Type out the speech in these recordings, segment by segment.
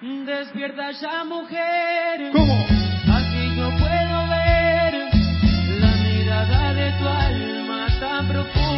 Despierta ya, mujer. ¿Cómo? Aquí yo puedo ver la mirada de tu alma tan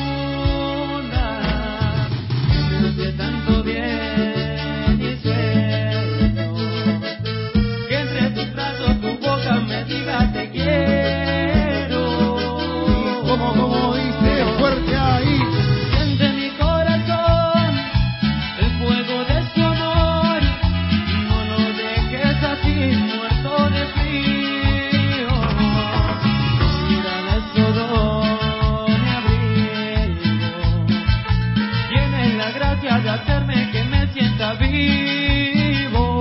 profunda. Me hace tanto bien y sueño que entre tus brazos tu boca me diga te quiero. ¿Cómo dice? Fuerte ahí. Siente mi corazón el fuego de su amor. No lo dejes así, muerto de frío. Mira es todo mi abrigo. Tienes la gracia de hacerme que me sienta vivo.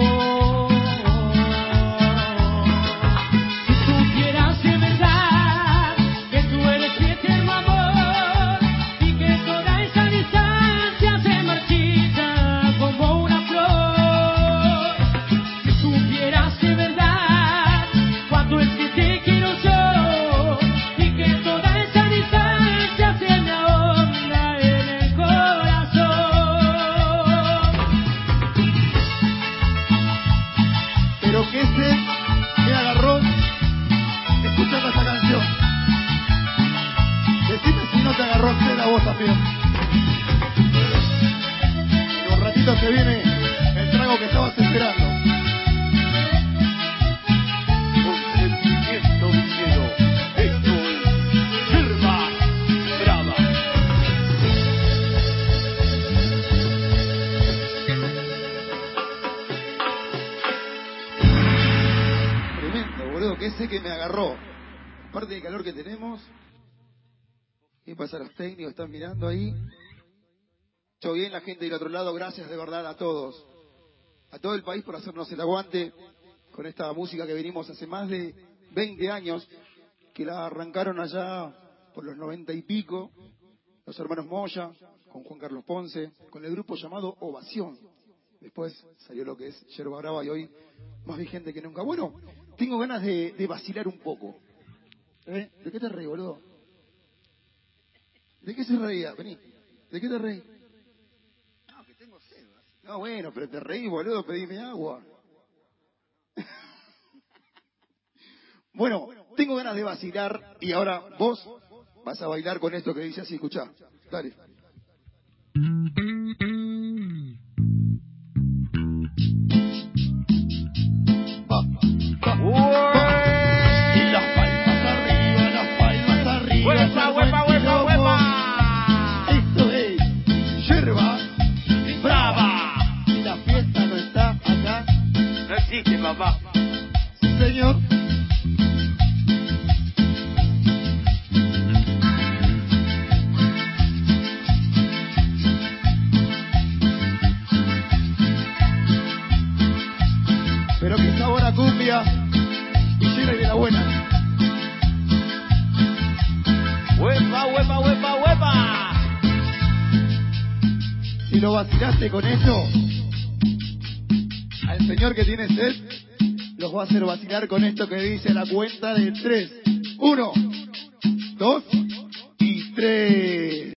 Si supieras de verdad que tú eres mi eterno amor y que toda esa distancia se marchita como una flor. Si supieras de verdad cuánto es que te quiero yo y que toda esa distancia se me ahonda en el corazón. Pero que se me agarró escuchando esta canción. Decime si no te agarró sed a vos también. En un ratito se viene el trago que estabas esperando. Con sentimiento villero, esto es Yerba Brava. Tremendo, boludo, que ese que me agarró. Aparte del calor que tenemos. ¿Qué pasa? Los técnicos están mirando ahí. Todo bien, la gente del otro lado, gracias de verdad a todos. A todo el país por hacernos el aguante con esta música que venimos hace más de 20 años, que la arrancaron allá por los 90 y pico, los hermanos Moya, con Juan Carlos Ponce, con el grupo llamado Ovación. Después salió lo que es Yerba Brava y hoy más vigente que nunca. Bueno, tengo ganas de vacilar un poco. ¿De qué te reí, boludo? ¿De qué se reía? Vení. ¿De qué te reí? No, que tengo sed. No, bueno, pero te reí, boludo, pedime agua. Bueno, tengo ganas de vacilar y ahora vos vas a bailar con esto que dice así, escuchá. Dale. Va, va. Y las palmas arriba, las palmas arriba. ¡Huepa, huepa, huepa, huepa! Esto es Yerba ¡Brava! y la fiesta no está acá. No existe, papá. Sí, señor. Pero que sabor a cumbia y llena y de la buena. ¡Huepa, huepa, huepa, huepa! Si lo vacilaste con esto, al señor que tiene sed, los va a hacer vacilar con esto que dice la cuenta de 3. 1, 2 y 3.